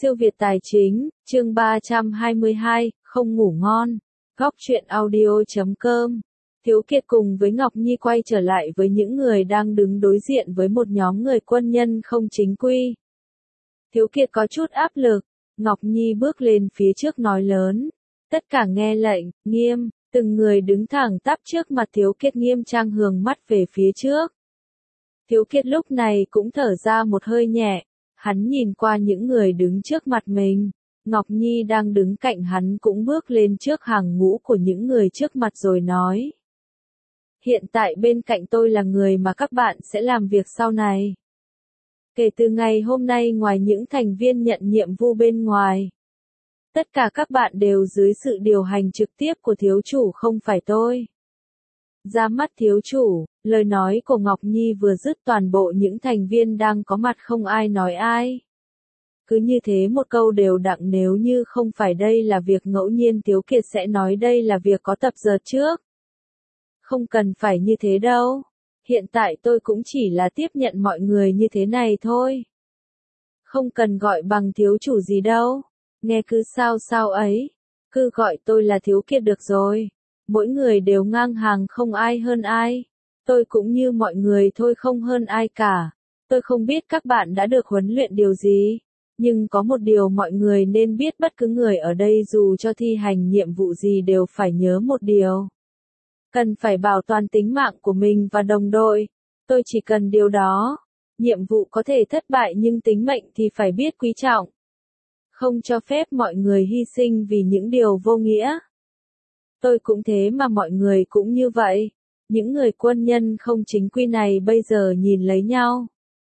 Siêu Việt Tài Chính, chương 322, không ngủ ngon. Góc truyện audio.com. Thiếu Kiệt cùng với Ngọc Nhi quay trở lại với những người đang đứng đối diện với một nhóm người quân nhân không chính quy. Thiếu Kiệt có chút áp lực, Ngọc Nhi bước lên phía trước nói lớn. Tất cả nghe lệnh, nghiêm, từng người đứng thẳng tắp trước mặt Thiếu Kiệt nghiêm trang hướng mắt về phía trước. Thiếu Kiệt lúc này cũng thở ra một hơi nhẹ. Hắn nhìn qua những người đứng trước mặt mình, Ngọc Nhi đang đứng cạnh hắn cũng bước lên trước hàng ngũ của những người trước mặt rồi nói. Hiện tại bên cạnh tôi là người mà các bạn sẽ làm việc sau này. Kể từ ngày hôm nay ngoài những thành viên nhận nhiệm vụ bên ngoài, tất cả các bạn đều dưới sự điều hành trực tiếp của thiếu chủ không phải tôi. Ra mắt thiếu chủ, lời nói của Ngọc Nhi vừa dứt toàn bộ những thành viên đang có mặt không ai nói ai. Cứ như thế một câu đều đặn, nếu như không phải đây là việc ngẫu nhiên Thiếu Kiệt sẽ nói đây là việc có tập giờ trước. Không cần phải như thế đâu. Hiện tại tôi cũng chỉ là tiếp nhận mọi người như thế này thôi. Không cần gọi bằng thiếu chủ gì đâu. Nghe cứ sao sao ấy. Cứ gọi tôi là Thiếu Kiệt được rồi. Mỗi người đều ngang hàng không ai hơn ai. Tôi cũng như mọi người thôi, không hơn ai cả. Tôi không biết các bạn đã được huấn luyện điều gì. Nhưng có một điều mọi người nên biết, bất cứ người ở đây dù cho thi hành nhiệm vụ gì đều phải nhớ một điều. Cần phải bảo toàn tính mạng của mình và đồng đội. Tôi chỉ cần điều đó. Nhiệm vụ có thể thất bại nhưng tính mệnh thì phải biết quý trọng. Không cho phép mọi người hy sinh vì những điều vô nghĩa. Tôi cũng thế mà mọi người cũng như vậy. Những người quân nhân không chính quy này bây giờ nhìn lấy nhau.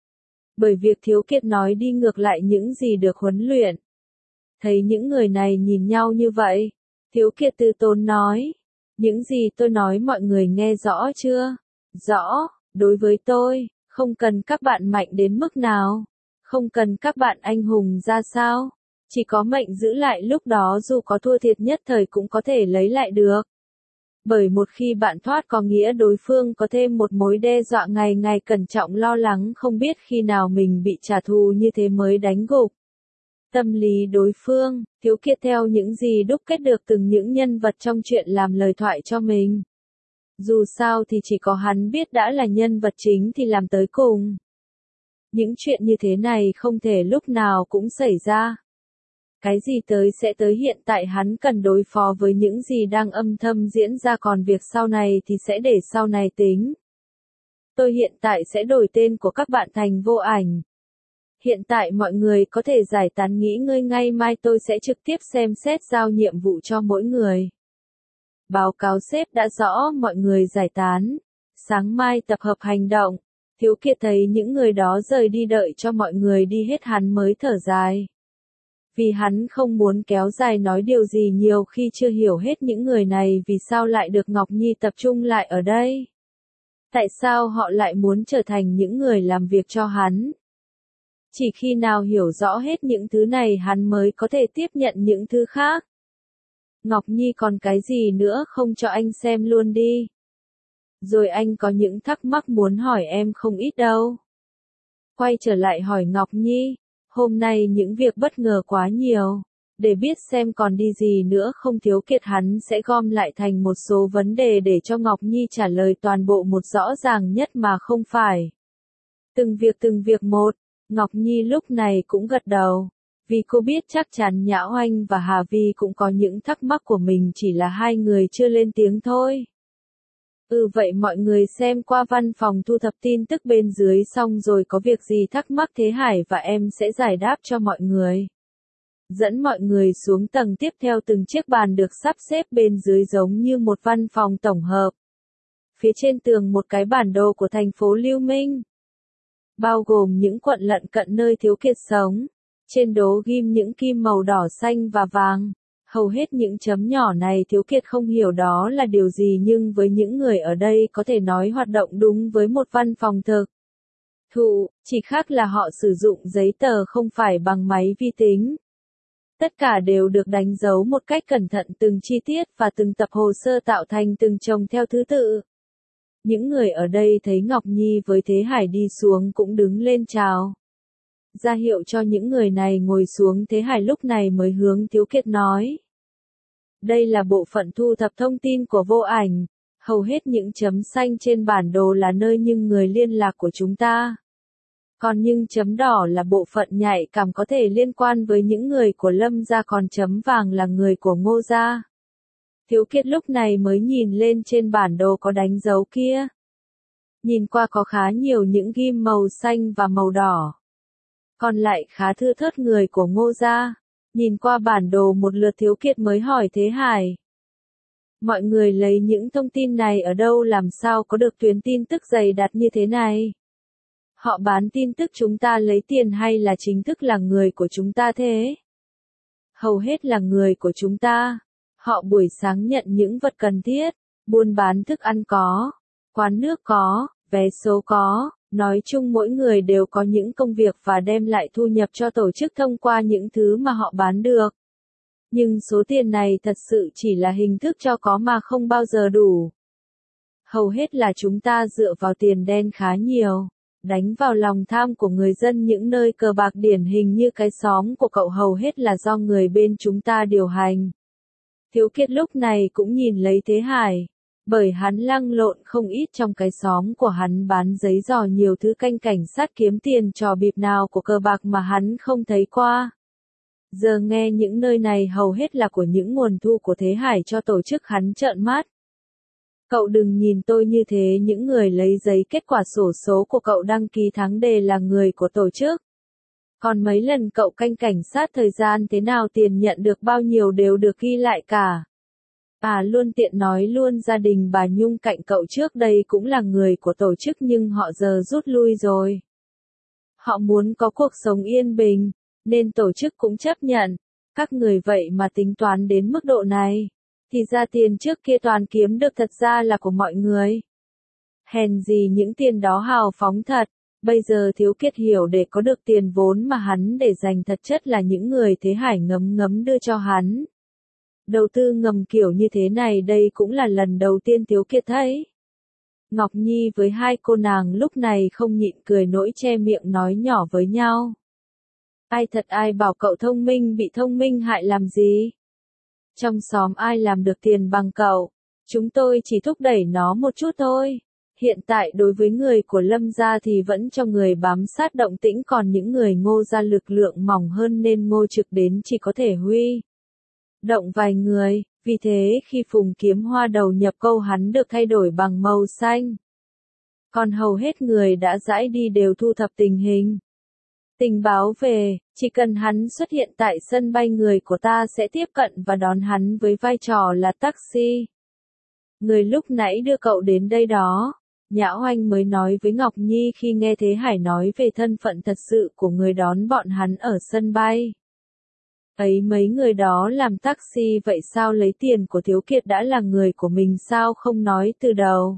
Bởi việc Thiếu Kiệt nói đi ngược lại những gì được huấn luyện. Thấy những người này nhìn nhau như vậy, Thiếu Kiệt từ tốn nói. Những gì tôi nói mọi người nghe rõ chưa? Rõ, đối với tôi, không cần các bạn mạnh đến mức nào. Không cần các bạn anh hùng ra sao. Chỉ có mệnh giữ lại, lúc đó dù có thua thiệt nhất thời cũng có thể lấy lại được. Bởi một khi bạn thoát có nghĩa đối phương có thêm một mối đe dọa, ngày ngày cẩn trọng lo lắng không biết khi nào mình bị trả thù, như thế mới đánh gục tâm lý đối phương. Thiếu Kiệt theo những gì đúc kết được từng những nhân vật trong chuyện làm lời thoại cho mình. Dù sao thì chỉ có hắn biết đã là nhân vật chính thì làm tới cùng. Những chuyện như thế này không thể lúc nào cũng xảy ra. Cái gì tới sẽ tới, hiện tại hắn cần đối phó với những gì đang âm thầm diễn ra, còn việc sau này thì sẽ để sau này tính. Tôi hiện tại sẽ đổi tên của các bạn thành Vô Ảnh. Hiện tại mọi người có thể giải tán nghỉ ngơi, ngay mai tôi sẽ trực tiếp xem xét giao nhiệm vụ cho mỗi người. Báo cáo sếp đã rõ, mọi người giải tán. Sáng mai tập hợp hành động. Thiếu Kiệt thấy những người đó rời đi, đợi cho mọi người đi hết hắn mới thở dài. Vì hắn không muốn kéo dài nói điều gì nhiều khi chưa hiểu hết những người này vì sao lại được Ngọc Nhi tập trung lại ở đây. Tại sao họ lại muốn trở thành những người làm việc cho hắn. Chỉ khi nào hiểu rõ hết những thứ này hắn mới có thể tiếp nhận những thứ khác. Ngọc Nhi, còn cái gì nữa không cho anh xem luôn đi. Rồi anh có những thắc mắc muốn hỏi em không ít đâu. Quay trở lại hỏi Ngọc Nhi. Hôm nay những việc bất ngờ quá nhiều. Để biết xem còn đi gì nữa không, Thiếu Kiệt hắn sẽ gom lại thành một số vấn đề để cho Ngọc Nhi trả lời toàn bộ một rõ ràng nhất mà không phải. Từng việc một. Ngọc Nhi lúc này cũng gật đầu. Vì cô biết chắc chắn Nhã Oanh và Hà Vi cũng có những thắc mắc của mình, chỉ là hai người chưa lên tiếng thôi. Vậy mọi người xem qua văn phòng thu thập tin tức bên dưới xong rồi, có việc gì thắc mắc thế Hải và em sẽ giải đáp cho mọi người. Dẫn mọi người xuống tầng tiếp theo, từng chiếc bàn được sắp xếp bên dưới giống như một văn phòng tổng hợp. Phía trên tường một cái bản đồ của thành phố Lưu Minh. Bao gồm những quận lân cận nơi Thiếu Kiệt sống. Trên đố ghim những kim màu đỏ, xanh và vàng. Hầu hết những chấm nhỏ này Thiếu Kiệt không hiểu đó là điều gì, nhưng với những người ở đây có thể nói hoạt động đúng với một văn phòng thực thụ, chỉ khác là họ sử dụng giấy tờ không phải bằng máy vi tính. Tất cả đều được đánh dấu một cách cẩn thận, từng chi tiết và từng tập hồ sơ tạo thành từng chồng theo thứ tự. Những người ở đây thấy Ngọc Nhi với Thế Hải đi xuống cũng đứng lên chào. ra hiệu cho những người này ngồi xuống. Thế Hải lúc này mới hướng Thiếu Kiệt nói. Đây là bộ phận thu thập thông tin của vô ảnh. Hầu hết những chấm xanh trên bản đồ là nơi nhưng người liên lạc của chúng ta. Còn những chấm đỏ là bộ phận nhạy cảm có thể liên quan với những người của Lâm gia, còn chấm vàng là người của Ngô gia. Thiếu Kiệt lúc này mới nhìn lên trên bản đồ có đánh dấu kia. Nhìn qua có khá nhiều những ghim màu xanh và màu đỏ. Còn lại khá thưa thớt người của Ngô gia. Nhìn qua bản đồ một lượt Thiếu Kiệt mới hỏi Thế Hải. Mọi người lấy những thông tin này ở đâu, làm sao có được tuyến tin tức dày đặc như thế này? Họ bán tin tức chúng ta lấy tiền hay là chính thức là người của chúng ta thế? Hầu hết là người của chúng ta. Họ buổi sáng nhận những vật cần thiết, buôn bán thức ăn có, quán nước có, vé số có, nói chung mỗi người đều có những công việc và đem lại thu nhập cho tổ chức thông qua những thứ mà họ bán được. Nhưng số tiền này thật sự chỉ là hình thức cho có mà không bao giờ đủ. Hầu hết là chúng ta dựa vào tiền đen khá nhiều, đánh vào lòng tham của người dân. Những nơi cờ bạc điển hình như cái xóm của cậu hầu hết là do người bên chúng ta điều hành. Thiếu Kiệt lúc này cũng nhìn lấy Thế Hải, bởi hắn lăn lộn không ít trong cái xóm của hắn, bán giấy giò nhiều thứ, canh cảnh sát kiếm tiền, trò bịp nào của cờ bạc mà hắn không thấy qua. Giờ nghe những nơi này hầu hết là của những nguồn thu của Thế Hải cho tổ chức, hắn trợn mắt. Cậu đừng nhìn tôi như thế, những người lấy giấy kết quả xổ số của cậu đăng ký thắng đề là người của tổ chức. Còn mấy lần cậu canh cảnh sát thời gian thế nào, tiền nhận được bao nhiêu đều được ghi lại cả. Luôn tiện nói luôn, gia đình bà Nhung cạnh cậu trước đây cũng là người của tổ chức nhưng họ giờ rút lui rồi. Họ muốn có cuộc sống yên bình, nên tổ chức cũng chấp nhận. Các người vậy mà tính toán đến mức độ này, thì ra tiền trước kia toàn kiếm được thật ra là của mọi người. Hèn gì những tiền đó hào phóng thật. Bây giờ Thiếu Kiệt hiểu, để có được tiền vốn mà hắn để dành thật chất là những người Thế Hải ngấm ngấm đưa cho hắn. Đầu tư ngầm kiểu như thế này đây cũng là lần đầu tiên Thiếu Kiệt thấy. Ngọc Nhi với hai cô nàng lúc này không nhịn cười nỗi, che miệng nói nhỏ với nhau. Ai thật, ai bảo cậu thông minh bị thông minh hại làm gì? Trong xóm ai làm được tiền bằng cậu? Chúng tôi chỉ thúc đẩy nó một chút thôi. Hiện tại đối với người của Lâm gia thì vẫn cho người bám sát động tĩnh, còn những người Ngô gia lực lượng mỏng hơn nên Ngô Trực đến chỉ có thể huy động vài người, vì thế khi Phùng Kiếm Hoa đầu nhập câu hắn được thay đổi bằng màu xanh. Còn hầu hết người đã rãi đi đều thu thập tình hình. Tình báo về, chỉ cần hắn xuất hiện tại sân bay người của ta sẽ tiếp cận và đón hắn với vai trò là taxi. Người lúc nãy đưa cậu đến đây đó. Nhã Oanh mới nói với Ngọc Nhi khi nghe Thế Hải nói về thân phận thật sự của người đón bọn hắn ở sân bay. Ấy, mấy người đó làm taxi vậy sao lấy tiền của Thiếu Kiệt, đã là người của mình sao không nói từ đầu?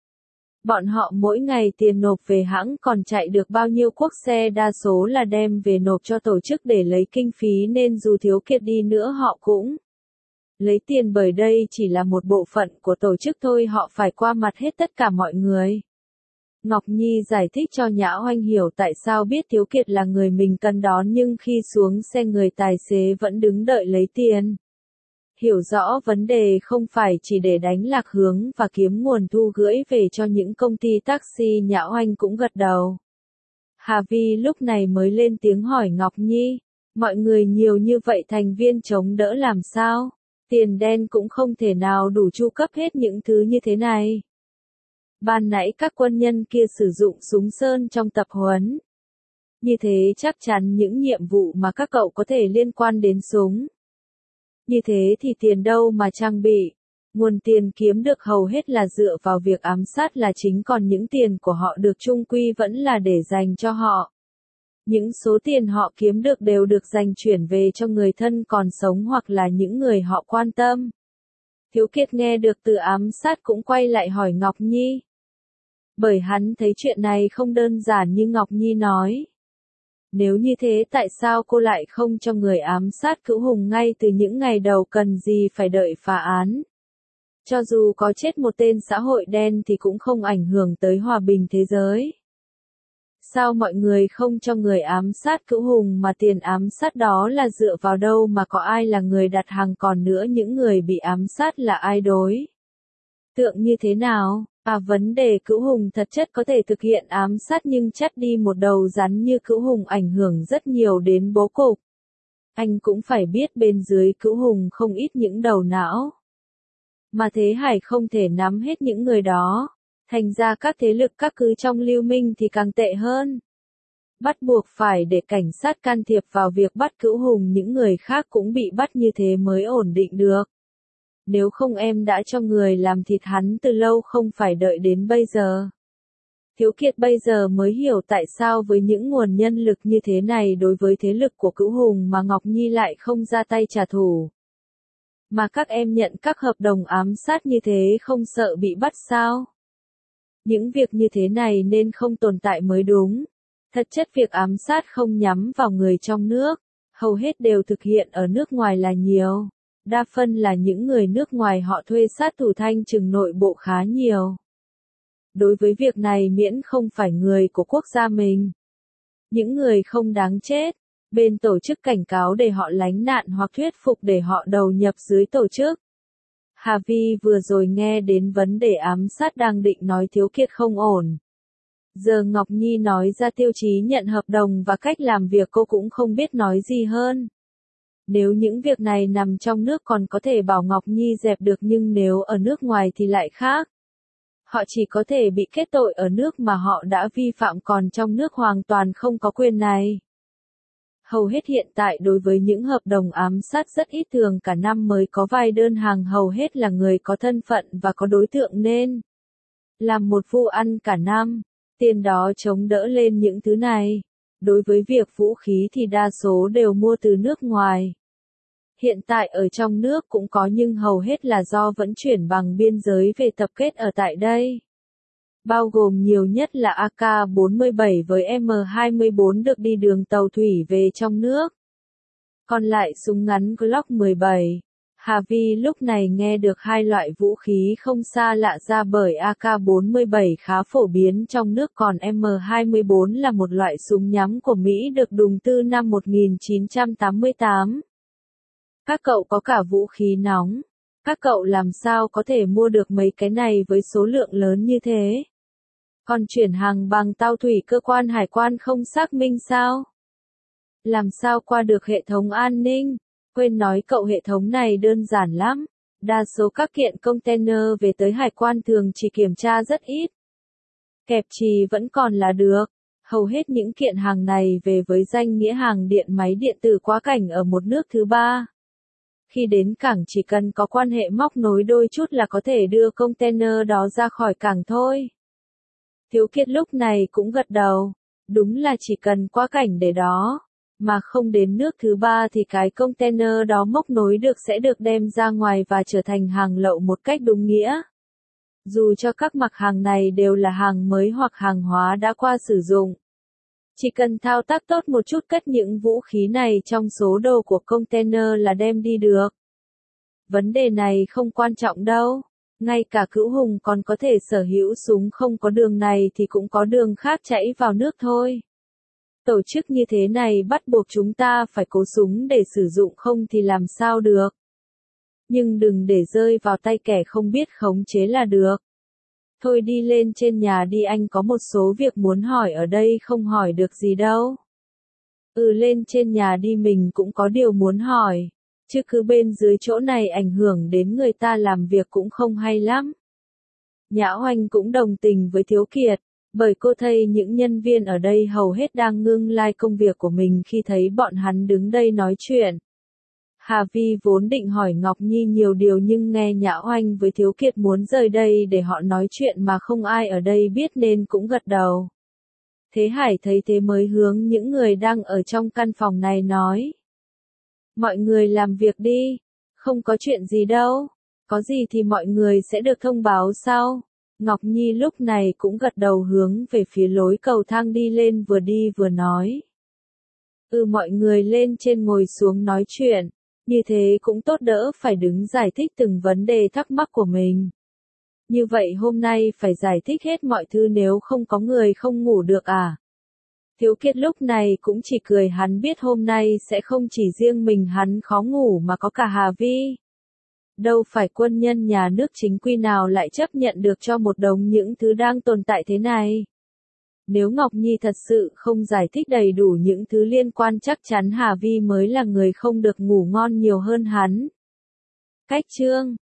Bọn họ mỗi ngày tiền nộp về hãng còn chạy được bao nhiêu quốc xe, đa số là đem về nộp cho tổ chức để lấy kinh phí, nên dù Thiếu Kiệt đi nữa họ cũng lấy tiền, bởi đây chỉ là một bộ phận của tổ chức thôi, họ phải qua mặt hết tất cả mọi người. Ngọc Nhi giải thích cho Nhã Oanh hiểu tại sao biết Thiếu Kiệt là người mình cần đón, nhưng khi xuống xe người tài xế vẫn đứng đợi lấy tiền. Hiểu rõ vấn đề không phải chỉ để đánh lạc hướng và kiếm nguồn thu gửi về cho những công ty taxi, Nhã Oanh cũng gật đầu. Hà Vi lúc này mới lên tiếng hỏi Ngọc Nhi, mọi người nhiều như vậy thành viên chống đỡ làm sao? Tiền đen cũng không thể nào đủ chu cấp hết những thứ như thế này. Ban nãy các quân nhân kia sử dụng súng sơn trong tập huấn. Như thế chắc chắn những nhiệm vụ mà các cậu có thể liên quan đến súng. Như thế thì tiền đâu mà trang bị. Nguồn tiền kiếm được hầu hết là dựa vào việc ám sát là chính, còn những tiền của họ được chung quy vẫn là để dành cho họ. Những số tiền họ kiếm được đều được dành chuyển về cho người thân còn sống hoặc là những người họ quan tâm. Thiếu Kiệt nghe được từ ám sát cũng quay lại hỏi Ngọc Nhi. Bởi hắn thấy chuyện này không đơn giản như Ngọc Nhi nói. Nếu như thế tại sao cô lại không cho người ám sát Cửu Hùng ngay từ những ngày đầu, cần gì phải đợi phá án? Cho dù có chết một tên xã hội đen thì cũng không ảnh hưởng tới hòa bình thế giới. Sao mọi người không cho người ám sát Cửu Hùng mà tiền ám sát đó là dựa vào đâu mà có ai là người đặt hàng, còn nữa những người bị ám sát là ai đối tượng như thế nào? Vấn đề Cửu Hùng thật chất có thể thực hiện ám sát nhưng chắt đi một đầu rắn như Cửu Hùng ảnh hưởng rất nhiều đến bố cục. Anh cũng phải biết bên dưới Cửu Hùng không ít những đầu não. Mà Thế Hải không thể nắm hết những người đó. Thành ra các thế lực các cứ trong Lưu Minh thì càng tệ hơn. Bắt buộc phải để cảnh sát can thiệp vào việc bắt Cửu Hùng, những người khác cũng bị bắt như thế mới ổn định được. Nếu không em đã cho người làm thịt hắn từ lâu, không phải đợi đến bây giờ. Thiếu Kiệt bây giờ mới hiểu tại sao với những nguồn nhân lực như thế này đối với thế lực của Cửu Hùng mà Ngọc Nhi lại không ra tay trả thù. Mà các em nhận các hợp đồng ám sát như thế không sợ bị bắt sao? Những việc như thế này nên không tồn tại mới đúng. Thật chất việc ám sát không nhắm vào người trong nước, hầu hết đều thực hiện ở nước ngoài là nhiều. Đa phân là những người nước ngoài họ thuê sát thủ thanh trừng nội bộ khá nhiều. Đối với việc này miễn không phải người của quốc gia mình. Những người không đáng chết, bên tổ chức cảnh cáo để họ lánh nạn hoặc thuyết phục để họ đầu nhập dưới tổ chức. Hà Vi vừa rồi nghe đến vấn đề ám sát đang định nói Thiếu Kiệt không ổn. Giờ Ngọc Nhi nói ra tiêu chí nhận hợp đồng và cách làm việc, cô cũng không biết nói gì hơn. Nếu những việc này nằm trong nước còn có thể bảo Ngọc Nhi dẹp được, nhưng nếu ở nước ngoài thì lại khác. Họ chỉ có thể bị kết tội ở nước mà họ đã vi phạm, còn trong nước hoàn toàn không có quyền này. Hầu hết hiện tại đối với những hợp đồng ám sát rất ít, thường cả năm mới có vài đơn hàng, hầu hết là người có thân phận và có đối tượng nên làm một vụ ăn cả năm. Tiền đó chống đỡ lên những thứ này. Đối với việc vũ khí thì đa số đều mua từ nước ngoài. Hiện tại ở trong nước cũng có nhưng hầu hết là do vận chuyển bằng biên giới về tập kết ở tại đây. Bao gồm nhiều nhất là AK-47 với M24 được đi đường tàu thủy về trong nước. Còn lại súng ngắn Glock 17. Hà Vi lúc này nghe được hai loại vũ khí không xa lạ ra, bởi AK-47 khá phổ biến trong nước, còn M24 là một loại súng nhắm của Mỹ được đùng từ năm 1988. Các cậu có cả vũ khí nóng. Các cậu làm sao có thể mua được mấy cái này với số lượng lớn như thế? Còn chuyển hàng bằng tàu thủy cơ quan hải quan không xác minh sao? Làm sao qua được hệ thống an ninh? Quên nói cậu, hệ thống này đơn giản lắm. Đa số các kiện container về tới hải quan thường chỉ kiểm tra rất ít. Kẹp trì vẫn còn là được. Hầu hết những kiện hàng này về với danh nghĩa hàng điện máy điện tử quá cảnh ở một nước thứ ba. Khi đến cảng chỉ cần có quan hệ móc nối đôi chút là có thể đưa container đó ra khỏi cảng thôi. Thiếu Kiệt lúc này cũng gật đầu. Đúng là chỉ cần qua cảnh để đó, mà không đến nước thứ ba thì cái container đó móc nối được sẽ được đem ra ngoài và trở thành hàng lậu một cách đúng nghĩa. Dù cho các mặt hàng này đều là hàng mới hoặc hàng hóa đã qua sử dụng. Chỉ cần thao tác tốt một chút cất những vũ khí này trong số đồ của container là đem đi được. Vấn đề này không quan trọng đâu. Ngay cả Cửu Hùng còn có thể sở hữu súng, không có đường này thì cũng có đường khác chảy vào nước thôi. Tổ chức như thế này bắt buộc chúng ta phải có súng để sử dụng, không thì làm sao được. Nhưng đừng để rơi vào tay kẻ không biết khống chế là được. Thôi đi lên trên nhà đi, anh có một số việc muốn hỏi ở đây không hỏi được gì đâu. Lên trên nhà đi, mình cũng có điều muốn hỏi. Chứ cứ bên dưới chỗ này ảnh hưởng đến người ta làm việc cũng không hay lắm. Nhã Oanh cũng đồng tình với Thiếu Kiệt, bởi cô thấy những nhân viên ở đây hầu hết đang ngưng lai công việc của mình khi thấy bọn hắn đứng đây nói chuyện. Hà Vi vốn định hỏi Ngọc Nhi nhiều điều nhưng nghe Nhã Oanh với Thiếu Kiệt muốn rời đây để họ nói chuyện mà không ai ở đây biết nên cũng gật đầu. Thế Hải thấy thế mới hướng những người đang ở trong căn phòng này nói. Mọi người làm việc đi, không có chuyện gì đâu, có gì thì mọi người sẽ được thông báo sau. Ngọc Nhi lúc này cũng gật đầu hướng về phía lối cầu thang đi lên, vừa đi vừa nói. Mọi người lên trên ngồi xuống nói chuyện, như thế cũng tốt, đỡ phải đứng giải thích từng vấn đề thắc mắc của mình. Như vậy hôm nay phải giải thích hết mọi thứ, nếu không có người không ngủ được à? Thiếu Kiệt lúc này cũng chỉ cười, hắn biết hôm nay sẽ không chỉ riêng mình hắn khó ngủ mà có cả Hà Vi. Đâu phải quân nhân nhà nước chính quy nào lại chấp nhận được cho một đống những thứ đang tồn tại thế này. Nếu Ngọc Nhi thật sự không giải thích đầy đủ những thứ liên quan, chắc chắn Hà Vi mới là người không được ngủ ngon nhiều hơn hắn. Cách chương